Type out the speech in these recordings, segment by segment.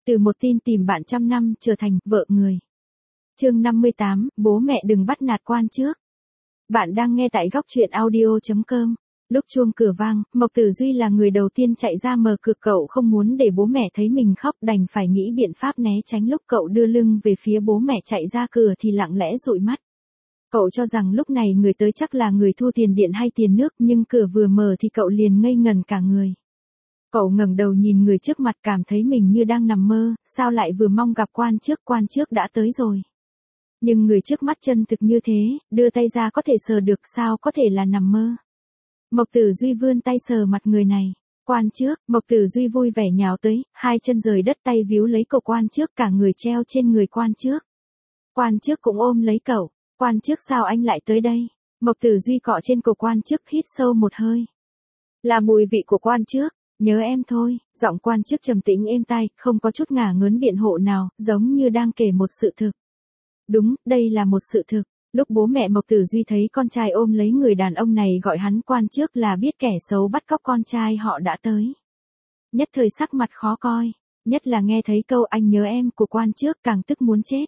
Từ một tin tìm bạn trăm năm trở thành vợ người. Chương 58, bố mẹ đừng bắt nạt quan trước. Bạn đang nghe tại góc truyện audio.com. Lúc chuông cửa vang, Mộc Tử Duy là người đầu tiên chạy ra mở cửa. Cậu không muốn để bố mẹ thấy mình khóc, đành phải nghĩ biện pháp né tránh. Lúc cậu đưa lưng về phía bố mẹ chạy ra cửa thì lặng lẽ dụi mắt. Cậu cho rằng lúc này người tới chắc là người thu tiền điện hay tiền nước, nhưng cửa vừa mở thì cậu liền ngây ngẩn cả người. Cậu ngẩng đầu nhìn người trước mặt, cảm thấy mình như đang nằm mơ, sao lại vừa mong gặp quan trước đã tới rồi. Nhưng người trước mắt chân thực như thế, đưa tay ra có thể sờ được, sao có thể là nằm mơ. Mộc Tử Duy vươn tay sờ mặt người này. Quan trước, Mộc Tử Duy vui vẻ nhào tới, hai chân rời đất, tay víu lấy cổ quan trước, cả người treo trên người quan trước. Quan trước cũng ôm lấy cậu. Quan trước, sao anh lại tới đây? Mộc Tử Duy cọ trên cổ quan trước, hít sâu một hơi. Là mùi vị của quan trước. Nhớ em thôi, giọng quan trước trầm tĩnh êm tai, không có chút ngả ngớn biện hộ nào, giống như đang kể một sự thực. Đúng, đây là một sự thực. Lúc bố mẹ Mộc Tử Duy thấy con trai ôm lấy người đàn ông này gọi hắn quan trước là biết kẻ xấu bắt cóc con trai họ đã tới. Nhất thời sắc mặt khó coi, nhất là nghe thấy câu anh nhớ em của quan trước càng tức muốn chết.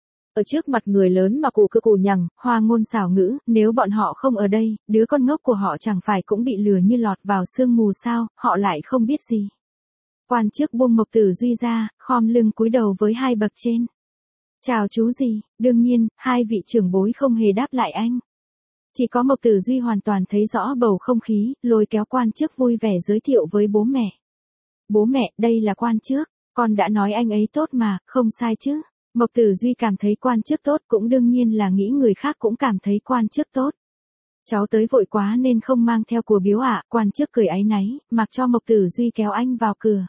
Ở trước mặt người lớn mà cụ cứ cù nhằng, hoa ngôn xảo ngữ, nếu bọn họ không ở đây, đứa con ngốc của họ chẳng phải cũng bị lừa như lọt vào sương mù sao, họ lại không biết gì. Quan trước buông Mộc Tử Duy ra, khom lưng cúi đầu với hai bậc trên. Chào chú gì, đương nhiên, hai vị trưởng bối không hề đáp lại anh. Chỉ có Mộc Tử Duy hoàn toàn thấy rõ bầu không khí, lôi kéo quan trước vui vẻ giới thiệu với bố mẹ. Bố mẹ, đây là quan trước, con đã nói anh ấy tốt mà, không sai chứ. Mộc Tử Duy cảm thấy quan trước tốt, cũng đương nhiên là nghĩ người khác cũng cảm thấy quan trước tốt. Cháu tới vội quá nên không mang theo của biếu ạ. Quan trước cười áy náy, mặc cho Mộc Tử Duy kéo anh vào cửa.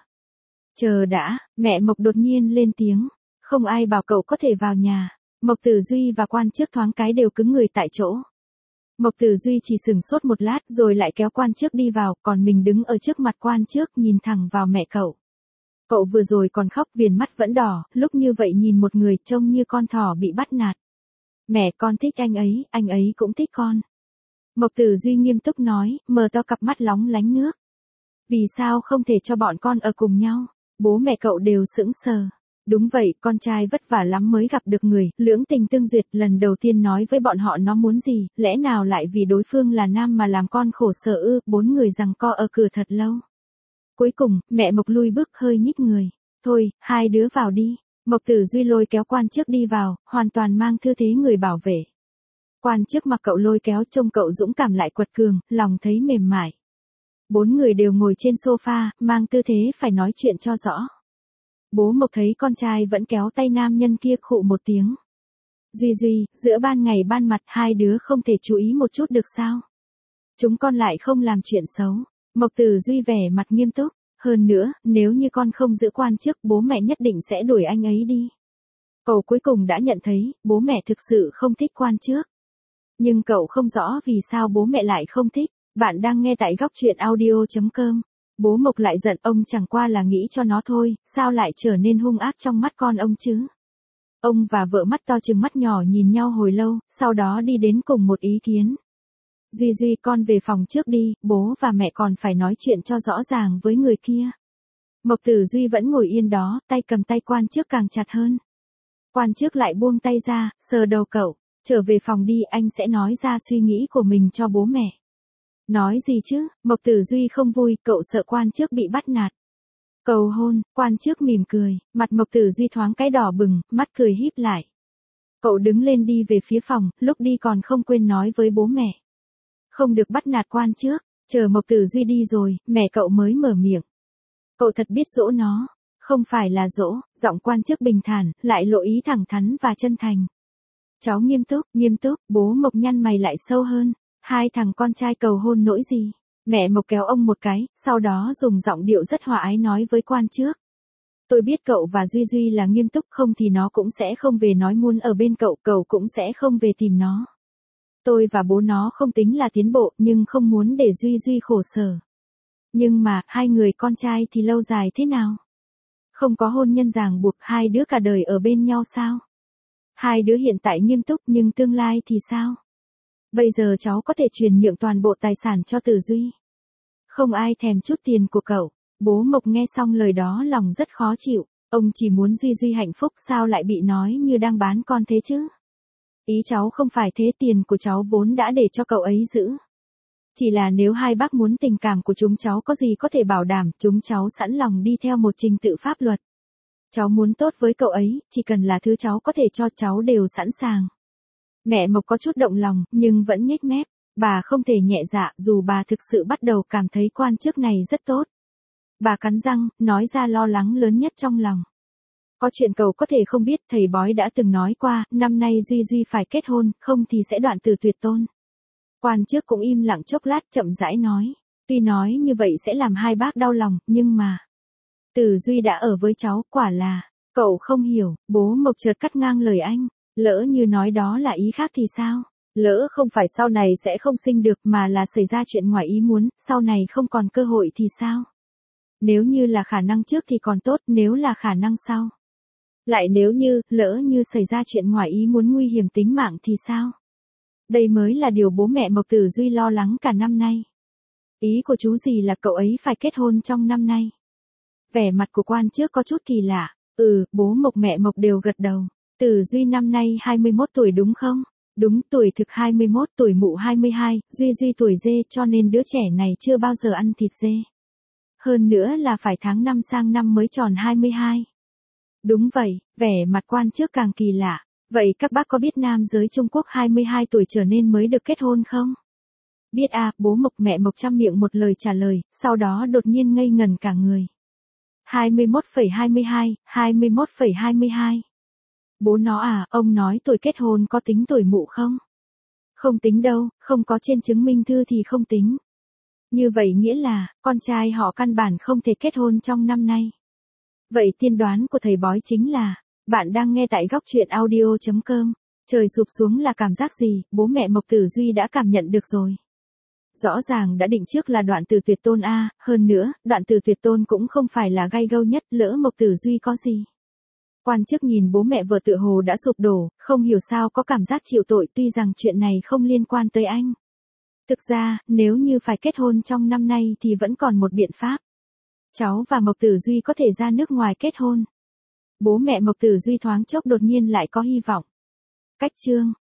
Chờ đã, mẹ Mộc đột nhiên lên tiếng. Không ai bảo cậu có thể vào nhà. Mộc Tử Duy và quan trước thoáng cái đều cứng người tại chỗ. Mộc Tử Duy chỉ sừng sốt một lát rồi lại kéo quan trước đi vào, còn mình đứng ở trước mặt quan trước nhìn thẳng vào mẹ cậu. Cậu vừa rồi còn khóc, viền mắt vẫn đỏ, lúc như vậy nhìn một người trông như con thỏ bị bắt nạt. Mẹ, con thích anh ấy cũng thích con. Mộc Tử Duy nghiêm túc nói, mở to cặp mắt lóng lánh nước. Vì sao không thể cho bọn con ở cùng nhau? Bố mẹ cậu đều sững sờ. Đúng vậy, con trai vất vả lắm mới gặp được người, lưỡng tình tương duyệt, lần đầu tiên nói với bọn họ nó muốn gì, lẽ nào lại vì đối phương là nam mà làm con khổ sở ư? Bốn người giằng co ở cửa thật lâu. Cuối cùng, mẹ Mộc lui bước hơi nhích người. Thôi, hai đứa vào đi. Mộc Tử Duy lôi kéo quan trước đi vào, hoàn toàn mang tư thế người bảo vệ. Quan trước mặc cậu lôi kéo, trông cậu dũng cảm lại quật cường, lòng thấy mềm mại. Bốn người đều ngồi trên sofa, mang tư thế phải nói chuyện cho rõ. Bố Mộc thấy con trai vẫn kéo tay nam nhân kia, khụ một tiếng. Duy, giữa ban ngày ban mặt hai đứa không thể chú ý một chút được sao? Chúng con lại không làm chuyện xấu. Mộc Tử Duy vẻ mặt nghiêm túc. Hơn nữa, nếu như con không giữ quan trước, bố mẹ nhất định sẽ đuổi anh ấy đi. Cậu cuối cùng đã nhận thấy, bố mẹ thực sự không thích quan trước. Nhưng cậu không rõ vì sao bố mẹ lại không thích. Bạn đang nghe tại góc truyện audio.com. Bố Mộc lại giận, ông chẳng qua là nghĩ cho nó thôi, sao lại trở nên hung ác trong mắt con ông chứ? Ông và vợ mắt to trừng mắt nhỏ nhìn nhau hồi lâu, sau đó đi đến cùng một ý kiến. Duy, con về phòng trước đi, bố và mẹ còn phải nói chuyện cho rõ ràng với người kia. Mộc Tử Duy vẫn ngồi yên đó, tay cầm tay quan trước càng chặt hơn. Quan trước lại buông tay ra, sờ đầu cậu, trở về phòng đi, anh sẽ nói ra suy nghĩ của mình cho bố mẹ. Nói gì chứ? Mộc Tử Duy không vui, cậu sợ quan trước bị bắt nạt. Cầu hôn, quan trước mỉm cười, mặt Mộc Tử Duy thoáng cái đỏ bừng, mắt cười híp lại. Cậu đứng lên đi về phía phòng, lúc đi còn không quên nói với bố mẹ. Không được bắt nạt quan trước, chờ Mộc Tử Duy đi rồi, mẹ cậu mới mở miệng. Cậu thật biết dỗ nó, không phải là dỗ, giọng quan trước bình thản, lại lộ ý thẳng thắn và chân thành. Cháu nghiêm túc, bố Mộc nhăn mày lại sâu hơn. Hai thằng con trai cầu hôn nỗi gì? Mẹ Mộc kéo ông một cái, sau đó dùng giọng điệu rất hòa ái nói với quan trước. Tôi biết cậu và Duy là nghiêm túc, không thì nó cũng sẽ không về nói muốn ở bên cậu, cậu cũng sẽ không về tìm nó. Tôi và bố nó không tính là tiến bộ, nhưng không muốn để Duy khổ sở. Nhưng mà, hai người con trai thì lâu dài thế nào? Không có hôn nhân ràng buộc, hai đứa cả đời ở bên nhau sao? Hai đứa hiện tại nghiêm túc, nhưng tương lai thì sao? Bây giờ cháu có thể chuyển nhượng toàn bộ tài sản cho Tử Duy. Không ai thèm chút tiền của cậu. Bố Mộc nghe xong lời đó lòng rất khó chịu. Ông chỉ muốn Duy Duy hạnh phúc, sao lại bị nói như đang bán con thế chứ? Ý cháu không phải thế, tiền của cháu vốn đã để cho cậu ấy giữ. Chỉ là nếu hai bác muốn tình cảm của chúng cháu có gì có thể bảo đảm, chúng cháu sẵn lòng đi theo một trình tự pháp luật. Cháu muốn tốt với cậu ấy, chỉ cần là thứ cháu có thể cho cháu đều sẵn sàng. Mẹ Mộc có chút động lòng, nhưng vẫn nhếch mép. Bà không thể nhẹ dạ, dù bà thực sự bắt đầu cảm thấy quan chức này rất tốt. Bà cắn răng, nói ra lo lắng lớn nhất trong lòng. Có chuyện cậu có thể không biết, thầy bói đã từng nói qua, năm nay Duy Duy phải kết hôn, không thì sẽ đoạn từ tuyệt tôn. Quan chức cũng im lặng chốc lát, chậm rãi nói. Tuy nói như vậy sẽ làm hai bác đau lòng, nhưng mà... Tử Duy đã ở với cháu, quả là... Cậu không hiểu, bố Mộc chợt cắt ngang lời anh. Lỡ như nói đó là ý khác thì sao? Lỡ không phải sau này sẽ không sinh được mà là xảy ra chuyện ngoài ý muốn, sau này không còn cơ hội thì sao? Nếu như là khả năng trước thì còn tốt, nếu là khả năng sau. Lại nếu như, lỡ như xảy ra chuyện ngoài ý muốn nguy hiểm tính mạng thì sao? Đây mới là điều bố mẹ Mộc Tử Duy lo lắng cả năm nay. Ý của chú gì là cậu ấy phải kết hôn trong năm nay? Vẻ mặt của quan trước có chút kỳ lạ. Bố Mộc mẹ Mộc đều gật đầu. Tử Duy năm nay 21 tuổi đúng không? Đúng, tuổi thực 21, tuổi mụ 22, Duy Duy tuổi dê, cho nên đứa trẻ này chưa bao giờ ăn thịt dê. Hơn nữa là phải tháng 5 sang năm mới tròn 22. Đúng vậy, vẻ mặt quan trước càng kỳ lạ. Vậy các bác có biết nam giới Trung Quốc 22 tuổi trở nên mới được kết hôn không? Biết à, bố Mộc mẹ Mộc chăm miệng một lời trả lời, sau đó đột nhiên ngây ngần cả người. 21,22, 21,22. Bố nó à, ông nói tuổi kết hôn có tính tuổi mụ không? Không tính đâu, không có trên chứng minh thư thì không tính. Như vậy nghĩa là, con trai họ căn bản không thể kết hôn trong năm nay. Vậy tiên đoán của thầy bói chính là, bạn đang nghe tại góc truyện audio.com. Trời sụp xuống là cảm giác gì, bố mẹ Mộc Tử Duy đã cảm nhận được rồi. Rõ ràng đã định trước là đoạn từ tuyệt tôn A, hơn nữa, đoạn từ tuyệt tôn cũng không phải là gai gâu nhất, lỡ Mộc Tử Duy có gì. Quan chức nhìn bố mẹ vợ tựa hồ đã sụp đổ, không hiểu sao có cảm giác chịu tội, tuy rằng chuyện này không liên quan tới anh. Thực ra, nếu như phải kết hôn trong năm nay thì vẫn còn một biện pháp. Cháu và Mộc Tử Duy có thể ra nước ngoài kết hôn. Bố mẹ Mộc Tử Duy thoáng chốc đột nhiên lại có hy vọng. Cách chương